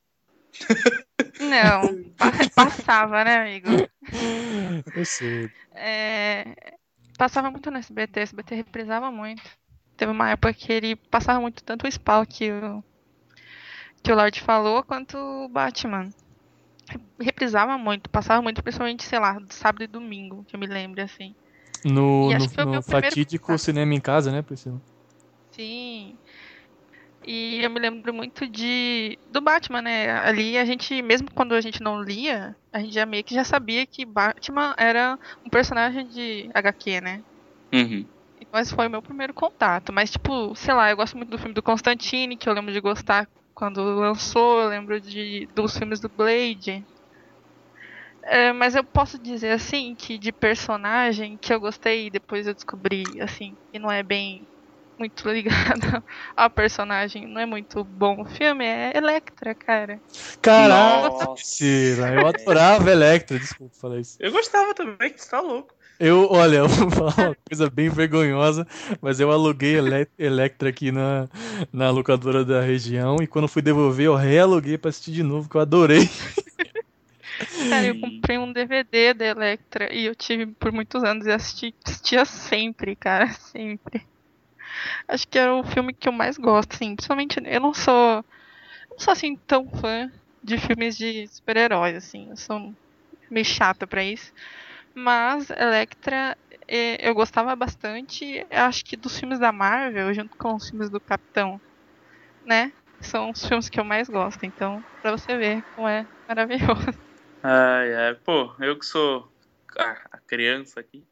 Não, passava, né, amigo? Eu sei. Passava muito no SBT, o SBT reprisava muito. Teve uma época que ele passava muito tanto o Spawn que o Lorde falou, quanto o Batman. Reprisava muito, passava muito, principalmente, sei lá, sábado e domingo, que eu me lembro, assim. No, E no, acho que foi o no meu primeiro fatídico contato. cinema em casa, né, Priscila? Sim. E eu me lembro muito do Batman, né? Ali a gente, mesmo quando a gente não lia, a gente já meio que já sabia que Batman era um personagem de HQ, né? Uhum. Então esse foi o meu primeiro contato. Mas, tipo, sei lá, eu gosto muito do filme do Constantine, que eu lembro de gostar quando lançou, eu lembro dos filmes do Blade. Mas eu posso dizer, assim, que de personagem que eu gostei e depois eu descobri, assim, que não é bem muito ligado a personagem, não é muito bom o filme, é Electra, cara. Caraca, Nossa. Priscila, eu adorava Electra, desculpa falar isso. Eu gostava também, você tá louco. Olha, eu vou falar uma coisa bem vergonhosa, mas eu aluguei Electra aqui na locadora da região e quando fui devolver eu realuguei pra assistir de novo, que eu adorei. Cara, eu Sim. comprei um DVD da Electra e eu tive por muitos anos e assistia sempre, cara, sempre. Acho que era o filme que eu mais gosto, assim, principalmente eu não sou assim tão fã de filmes de super-heróis, assim, eu sou meio chata pra isso. Mas Electra eu gostava bastante, eu acho que dos filmes da Marvel, junto com os filmes do Capitão, né? São os filmes que eu mais gosto, então, pra você ver como é maravilhoso. Ai, ai. Pô, eu que sou a criança aqui.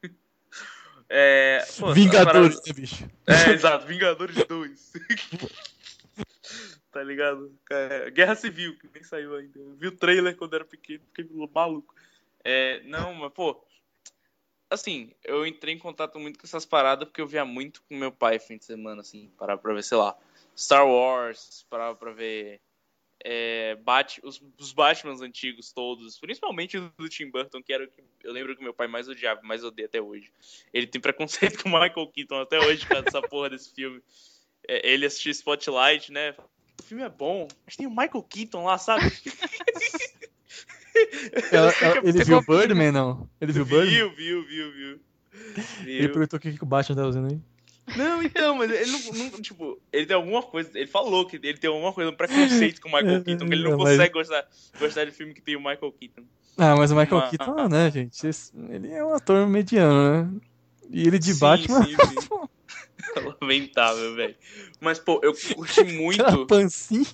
Pô, as Vingadores, paradas. né, bicho? Exato, Vingadores 2. Tá ligado? Guerra Civil, que nem saiu ainda. Eu vi o trailer quando era pequeno, fiquei maluco. Não, mas, pô, assim, eu entrei em contato muito com essas paradas porque eu via muito com meu pai fim de semana, assim, parar pra ver, sei lá, Star Wars, parar pra ver os Batmans antigos todos, principalmente o do Tim Burton, que era o que eu lembro que meu pai mais odiava, mais odeia até hoje. Ele tem preconceito com o Michael Keaton até hoje, cara, dessa porra desse filme. Ele assistiu Spotlight, né? O filme é bom, mas tem o Michael Keaton lá, sabe? Ele viu Birdman, não? Ele viu Birdman? Viu. Ele perguntou o que o Batman tá usando aí. Não, então, mas ele não, tipo, ele tem alguma coisa, ele falou que ele tem alguma coisa, um preconceito com o Michael Keaton, que ele não consegue gostar de filme que tem o Michael Keaton. Ah, mas o Michael Keaton, né, gente? Ele é um ator mediano, né? E ele de Batman. Sim. Lamentável, velho. Mas, pô, eu curti muito. Aquela pancinha.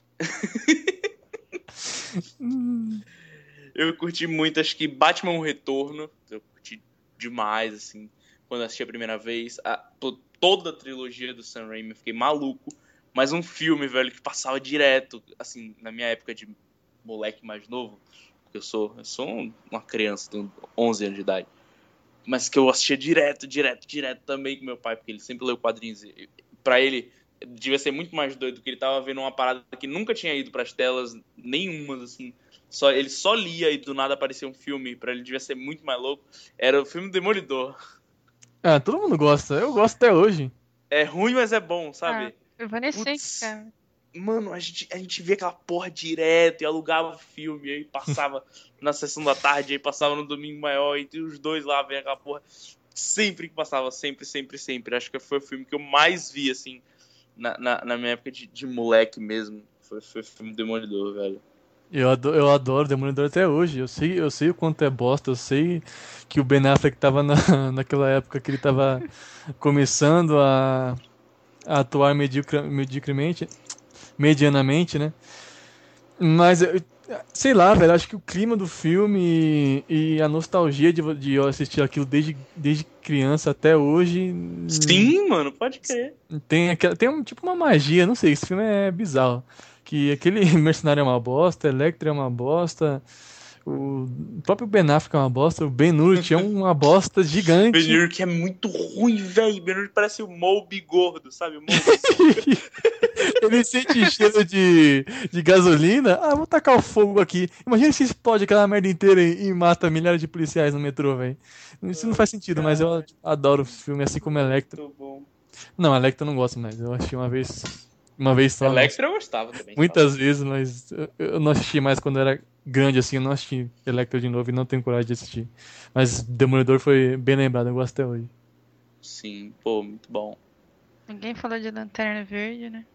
Eu curti muito, acho que Batman o Retorno. Eu curti demais, assim, quando assisti a primeira vez. Toda a trilogia do Sam Raimi, eu fiquei maluco. Mas um filme, velho, que passava direto, assim, na minha época de moleque mais novo. Porque eu sou uma criança, tenho 11 anos de idade. Mas que eu assistia direto também com meu pai, porque ele sempre leu quadrinhos. Pra ele, devia ser muito mais doido, que ele tava vendo uma parada que nunca tinha ido pras telas nenhuma, assim. Ele só lia e do nada aparecia um filme, pra ele devia ser muito mais louco. Era o filme Demolidor. Ah, todo mundo gosta. Eu gosto até hoje. É ruim, mas é bom, sabe? Evanescente, cara. Mano, a gente via aquela porra direto e alugava o filme, aí passava na sessão da tarde, aí passava no domingo maior, e os dois lá vendo aquela porra. Sempre que passava, sempre. Acho que foi o filme que eu mais vi, assim, na minha época de moleque mesmo. Foi o filme Demolidor, velho. Eu adoro Demolidor até hoje. Eu sei o quanto é bosta. Eu sei que o Ben Affleck tava naquela época que ele tava começando a atuar medianamente, né? Mas Sei lá, velho, acho que o clima do filme e a nostalgia de eu assistir aquilo desde criança até hoje. Sim, mano, pode crer. Tem tipo uma magia, não sei, esse filme é bizarro. Que aquele Mercenário é uma bosta, Electra é uma bosta, o próprio Ben Affleck é uma bosta, o Ben-Hur é uma bosta gigante. Ben-Hur que é muito ruim, velho. Ben-Hur parece o Moby gordo, sabe? O Moby. Ele sente cheiro de gasolina. Ah, vou tacar o fogo aqui. Imagina se explode aquela merda inteira e mata milhares de policiais no metrô, velho. Isso não faz sentido, mas eu adoro o filme, assim como Electra. Muito bom. Não, Electra eu não gosto mais. Eu achei uma vez só. Electra eu gostava também. Muitas vezes, mas eu não assisti mais quando era grande, assim. Eu não assisti Electra de novo e não tenho coragem de assistir. Mas Demolidor foi bem lembrado, eu gosto até hoje. Sim, pô, muito bom. Ninguém falou de Lanterna Verde, né?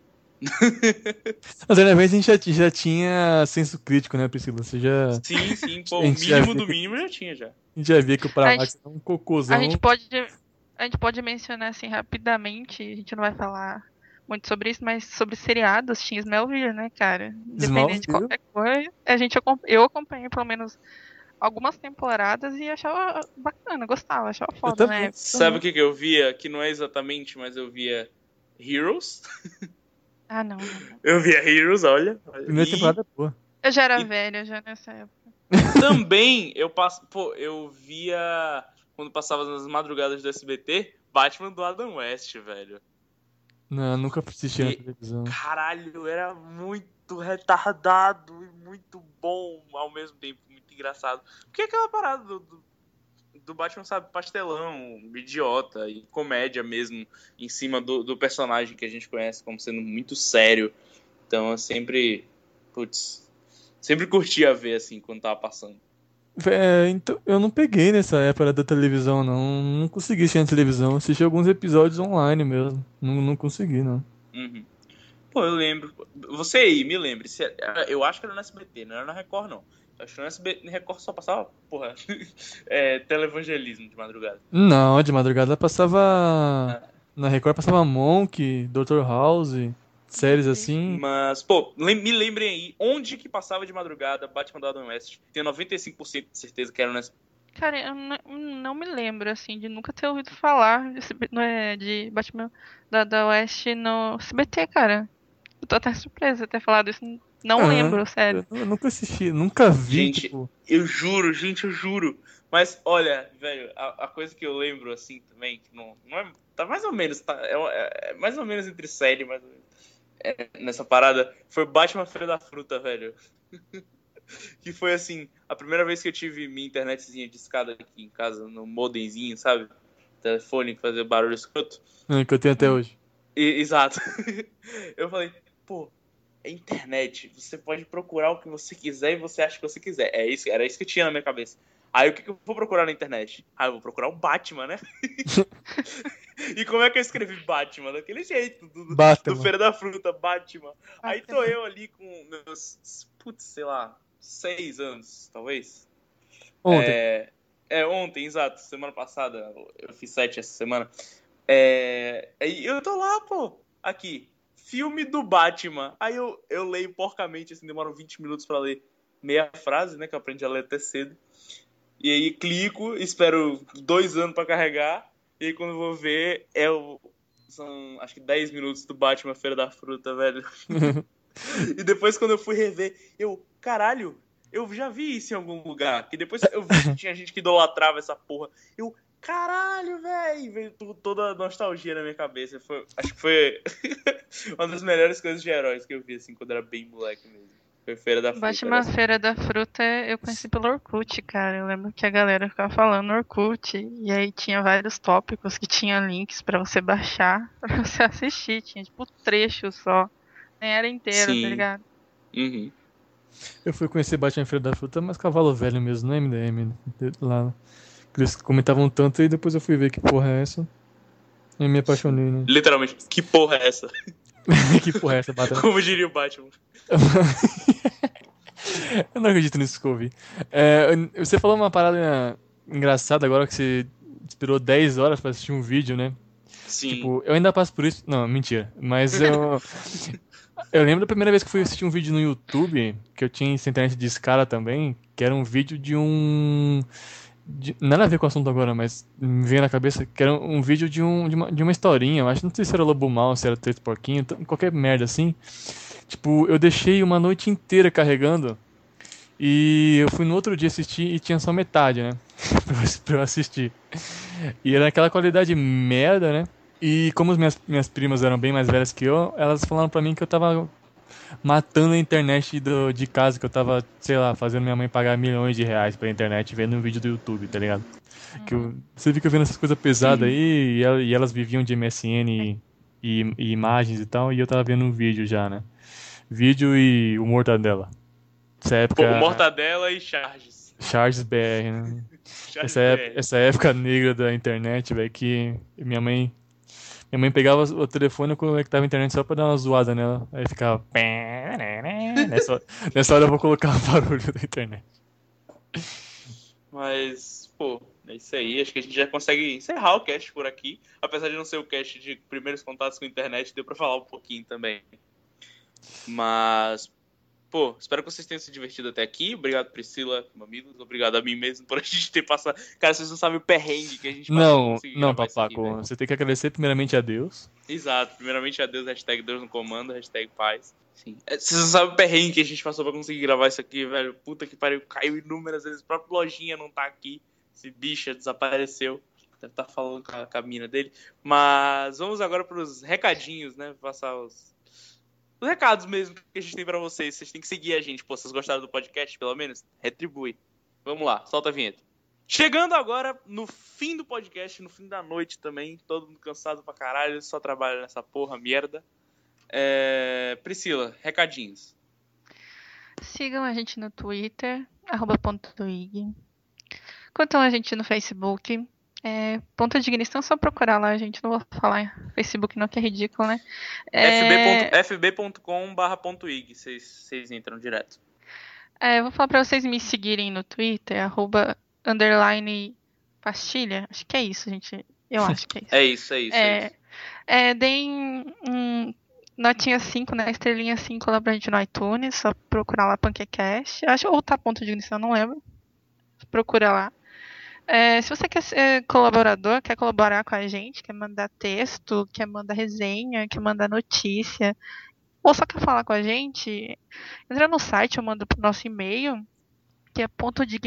Mas na vez a gente já tinha senso crítico, né, Priscila? Você já. Sim, pô, A o gente já mínimo viu. do mínimo já tinha já. A gente já via que o Paralax é um A cocôzão. gente pode mencionar assim rapidamente, a gente não vai falar muito sobre isso, mas sobre seriados, tinha Smallville, né, cara? Independente de Smallville? qualquer coisa, eu acompanhei pelo menos algumas temporadas e achava bacana, gostava, achava foda, também. né? Sabe o que eu via? Que não é exatamente, mas eu via Heroes. Ah, não. Eu via Heroes, olha. Primeira temporada é boa. Eu já era E- velha já nessa época. Também eu via quando passava nas madrugadas do SBT, Batman do Adam West, velho. Não, nunca assisti na E- televisão. Caralho, era muito retardado e muito bom ao mesmo tempo, muito engraçado. Porque é aquela parada do Batman, sabe, pastelão, idiota e comédia mesmo, em cima do personagem que a gente conhece como sendo muito sério. Então eu sempre curtia ver assim quando tava passando. Então, eu não peguei nessa época da televisão, não. Não consegui assistir na televisão. Assisti alguns episódios online mesmo. Não consegui, não. Uhum. Pô, eu lembro. Você aí, me lembre. Eu acho que era no SBT, não era na Record, não. Eu acho que no SBT, na Record só passava, porra, televangelismo de madrugada. Não, de madrugada passava. Na Record passava Monk, Dr. House, séries assim. Mas, pô, me lembrem aí, onde que passava de madrugada Batman do Adam West? Tenho 95% de certeza que era no SBT. Cara, eu não me lembro, assim, de nunca ter ouvido falar de Batman da West no SBT, cara. Eu tô até surpresa de ter falado isso. Não lembro, sério. Eu nunca assisti, nunca vi, Gente, tipo. eu juro. Mas, olha, velho, a coisa que eu lembro, assim, também, que não é... Tá mais ou menos, é mais ou menos entre série, mais ou menos. Nessa parada, foi Batman Feira da Fruta, velho. Que foi, assim, a primeira vez que eu tive minha internetzinha de escada aqui em casa, no modemzinho, sabe? Telefone que fazia barulho escroto. Que eu tenho até hoje. Exato. Eu falei, pô, é internet. Você pode procurar o que você quiser e você acha que você quiser. Era isso que eu tinha na minha cabeça. Aí o que eu vou procurar na internet? Eu vou procurar o Batman, né? E como é que eu escrevi Batman? Daquele jeito, do Feira da Fruta, Batman. Aí tô eu ali com meus, sei lá, 6 anos, talvez. Ontem. Ontem, exato. Semana passada, eu fiz 7 essa semana. Aí eu tô lá, pô, aqui, filme do Batman. Aí eu leio porcamente, assim, demora 20 minutos pra ler meia frase, né, que eu aprendi a ler até cedo. E aí clico, espero 2 anos pra carregar, e aí quando eu vou ver, são acho que 10 minutos do Batman Feira da Fruta, velho. E depois quando eu fui rever, caralho, eu já vi isso em algum lugar. Que depois eu vi que tinha gente que idolatrava essa porra. Caralho, velho! Veio toda a nostalgia na minha cabeça. Acho que foi uma das melhores coisas de heróis que eu vi, assim, quando era bem moleque mesmo. Foi Feira da Fruta. Batman Feira da Fruta eu conheci pelo Orkut, cara. Eu lembro que a galera ficava falando no Orkut. E aí tinha vários tópicos que tinha links pra você baixar, pra você assistir. Tinha tipo trecho só. Nem era inteiro, Sim. tá ligado? Uhum. Eu fui conhecer Batman Feira da Fruta, mas cavalo velho mesmo, no MDM. Lá. Eles comentavam tanto e depois eu fui ver que porra é essa. E me apaixonei, né? Literalmente, que porra é essa? Que porra é essa, Batman? Como diria o Batman. Eu não acredito nisso que eu ouvi. Você falou uma parada engraçada agora que você esperou 10 horas pra assistir um vídeo, né? Sim. Tipo, eu ainda passo por isso. Não, mentira. Mas Eu lembro da primeira vez que fui assistir um vídeo no YouTube, que eu tinha essa internet de escala também, que era um vídeo de um... nada a ver com o assunto agora, mas me veio na cabeça que era um vídeo de uma historinha. Eu acho, não sei se era Lobo Mal, se era Três Porquinhos, qualquer merda assim. Tipo, eu deixei uma noite inteira carregando e eu fui no outro dia assistir e tinha só metade, né? pra eu assistir. E era aquela qualidade merda, né? E como as minhas primas eram bem mais velhas que eu, elas falaram pra mim que eu tava matando a internet de casa, que eu tava, sei lá, fazendo minha mãe pagar milhões de reais pela internet vendo um vídeo do YouTube, tá ligado? Você fica vendo essas coisas pesadas aí e elas viviam de MSN e imagens e tal, e eu tava vendo um vídeo já, né? Vídeo e o Mortadela. Essa época... Pô, Mortadela e Charges. Charges BR, né? Charges BR. Essa época negra da internet, velho, que minha mãe pegava o telefone e conectava a internet só pra dar uma zoada nela. Aí ficava... Nessa hora eu vou colocar o barulho da internet. Mas, pô, é isso aí. Acho que a gente já consegue encerrar o cast por aqui. Apesar de não ser o cast de primeiros contatos com a internet, deu pra falar um pouquinho também. Mas, pô, espero que vocês tenham se divertido até aqui. Obrigado, Priscila, Mamilos. Obrigado a mim mesmo por a gente ter passado. Cara, vocês não sabem o perrengue que a gente passou. Não, Papaco. Você tem que agradecer primeiramente a Deus. Exato. Primeiramente a Deus, hashtag Deus no comando, hashtag paz. Sim. Vocês não sabem o perrengue que a gente passou pra conseguir gravar isso aqui, velho. Puta que pariu. Caiu inúmeras vezes. O próprio Lojinha não tá aqui. Esse bicho desapareceu. Deve estar falando com a mina dele. Mas vamos agora pros recadinhos, né? Passar os recados mesmo que a gente tem pra vocês. Vocês têm que seguir a gente. Pô, vocês gostaram do podcast, pelo menos? Retribui. Vamos lá, solta a vinheta. Chegando agora no fim do podcast, no fim da noite também. Todo mundo cansado pra caralho, só trabalha nessa porra, merda. Priscila, recadinhos. Sigam a gente no Twitter, @pontoig. Curtam a gente no Facebook. Ponto de ignição, só procurar lá, gente. Não vou falar Facebook não, que é ridículo, né? fb.com/.ig, vocês entram direto. Eu vou falar pra vocês me seguirem no Twitter, @pastilha. Acho que é isso, gente. Eu acho que é isso. É isso. Deem notinha 5, né? Estrelinha 5 lá pra gente no iTunes. Só procurar lá Pancacast. Acho, ou tá ponto de ignição, não lembro. Procura lá. Se você quer ser colaborador, quer colaborar com a gente, quer mandar texto, quer mandar resenha, quer mandar notícia, ou só quer falar com a gente, entra no site, eu mando pro nosso e-mail, que é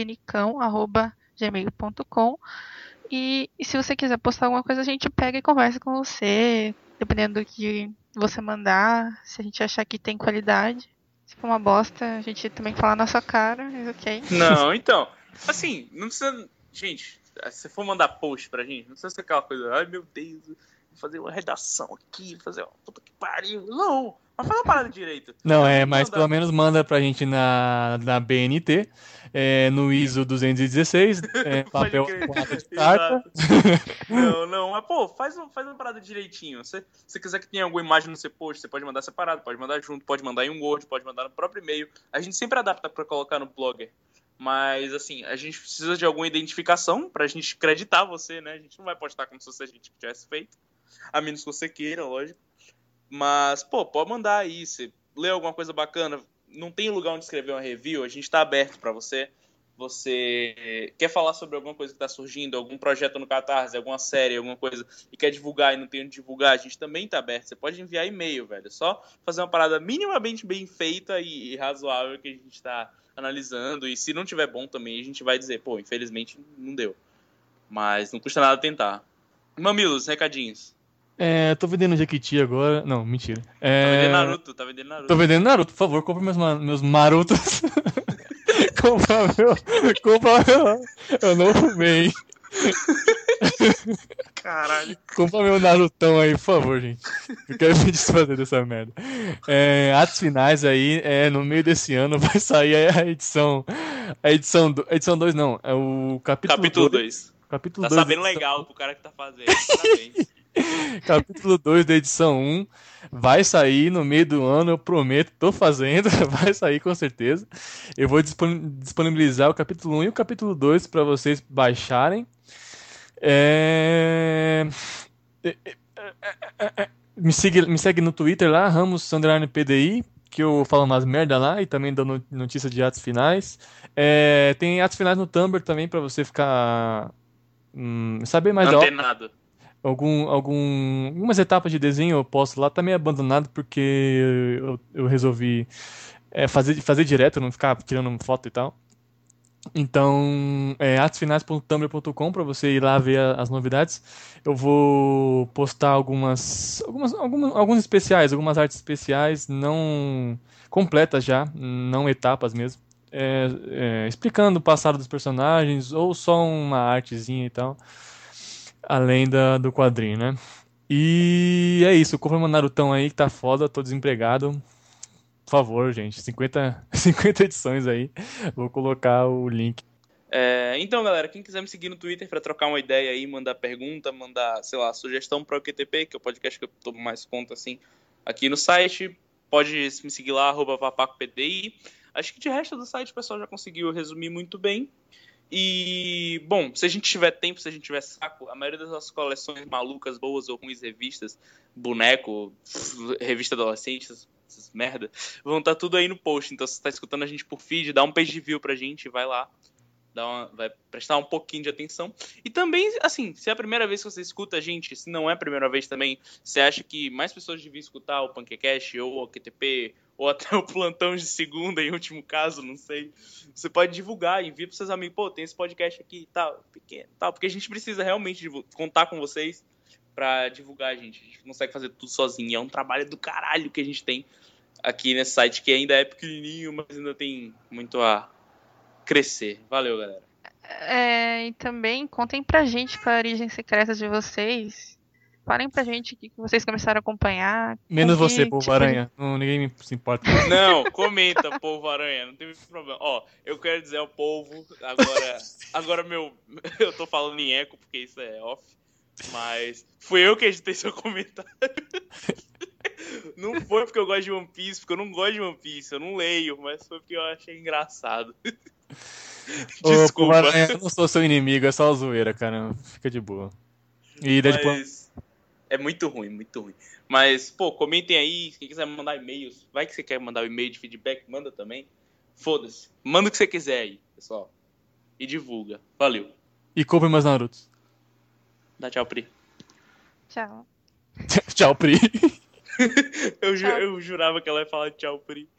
pontodignicão@gmail.com. E se você quiser postar alguma coisa, a gente pega e conversa com você, dependendo do que você mandar, se a gente achar que tem qualidade. Se for uma bosta, a gente também fala na sua cara, mas ok. Não, então, assim, não precisa... Gente, se for mandar post pra gente, não precisa ser aquela coisa, ai meu Deus, vou fazer uma redação aqui, fazer uma puta que pariu. Não, mas faz uma parada direito. Não, mas pelo menos manda pra gente na BNT, no ISO 216, papel de carta. Não, mas pô, faz uma parada direitinho. Se você quiser que tenha alguma imagem no seu post, você pode mandar separado, pode mandar junto, pode mandar em um Word, pode mandar no próprio e-mail. A gente sempre adapta pra colocar no Blogger. Mas, assim, a gente precisa de alguma identificação pra gente acreditar você, né? A gente não vai postar como se fosse a gente que tivesse feito. A menos que você queira, lógico. Mas, pô, pode mandar aí. Você lê alguma coisa bacana, não tem lugar onde escrever uma review, a gente tá aberto pra você. Você quer falar sobre alguma coisa que tá surgindo, algum projeto no Catarse, alguma série, alguma coisa, e quer divulgar e não tem onde divulgar, a gente também tá aberto. Você pode enviar e-mail, velho. Só fazer uma parada minimamente bem feita e razoável que a gente tá analisando, e se não tiver bom também, a gente vai dizer, pô, infelizmente não deu. Mas não custa nada tentar. Mamilos, recadinhos. Tô vendendo Jequiti agora. Não, mentira. Tá vendendo Naruto. Tô vendendo Naruto, por favor, compre meus Marutos. compra meu. Eu não fumei. Caralho. Compra meu Narutão aí, por favor, gente. Eu quero me desfazer dessa merda. Atos finais aí, no meio desse ano vai sair a edição. A edição 2 não, é o capítulo 2. Tá sabendo legal pro cara que tá fazendo. Parabéns. Capítulo 2 da edição 1 vai sair no meio do ano, eu prometo, tô fazendo, vai sair com certeza. Eu vou disponibilizar o capítulo 1 e o capítulo 2 para vocês baixarem. Me segue no Twitter lá, Ramos_PDI, que eu falo umas merda lá e também dou notícia de atos finais. Tem atos finais no Tumblr também pra você ficar saber mais da obra. Antenado. Algumas etapas de desenho eu posto lá, tá meio abandonado porque eu resolvi fazer direto, não ficar tirando foto e tal. Então, atosfinais.tumblr.com para você ir lá ver as novidades. Eu vou postar alguns especiais, algumas artes especiais, não completas já, não etapas mesmo. Explicando o passado dos personagens, ou só uma artezinha e tal, além do quadrinho, né? E é isso, compra meu Narutão aí que tá foda, tô desempregado. Por favor, gente, 50 edições aí. Vou colocar o link. Então, galera, quem quiser me seguir no Twitter pra trocar uma ideia aí, mandar pergunta, mandar, sei lá, sugestão para o QTP, que é o podcast que eu tomo mais conta, assim, aqui no site, pode me seguir lá, @papacopdi. Acho que de resto do site o pessoal já conseguiu resumir muito bem. E, bom, se a gente tiver tempo, se a gente tiver saco, a maioria das nossas coleções malucas, boas ou ruins revistas, boneco, revista adolescente, essas merda, vão estar tudo aí no post. Então, se você tá escutando a gente por feed, dá um page view pra gente, vai lá. Vai prestar um pouquinho de atenção. E também, assim, se é a primeira vez que você escuta a gente, se não é a primeira vez também, você acha que mais pessoas deviam escutar o Pancacast ou o QTP, ou até o Plantão de Segunda, em último caso, não sei. Você pode divulgar, envia pros seus amigos, pô, tem esse podcast aqui e tal, pequeno, tal, porque a gente precisa realmente contar com vocês pra divulgar, gente. A gente não consegue fazer tudo sozinho. É um trabalho do caralho que a gente tem aqui nesse site, que ainda é pequenininho, mas ainda tem muito a crescer. Valeu, galera. E também contem pra gente qual é a origem secreta de vocês. Falem pra gente o que vocês começaram a acompanhar. Menos você, Polvo Aranha. Ninguém se importa. Não, comenta, Polvo Aranha. Não tem problema. Ó, eu quero dizer ao Polvo, agora eu tô falando em eco, porque isso é off, mas fui eu que editei seu comentário. Não foi porque eu gosto de One Piece, porque eu não gosto de One Piece, eu não leio, mas foi porque eu achei engraçado. Desculpa. Eu não sou seu inimigo, é só zoeira, cara. Fica de boa. E mas é muito ruim, muito ruim. Mas, pô, comentem aí, quem quiser mandar e-mails, vai que você quer mandar um e-mail de feedback, manda também. Foda-se. Manda o que você quiser aí, pessoal. E divulga. Valeu. E compre meus Narutos. Dá tchau, Pri. Tchau. Tchau, Pri. Eu jurava que ela ia falar tchau, Pri.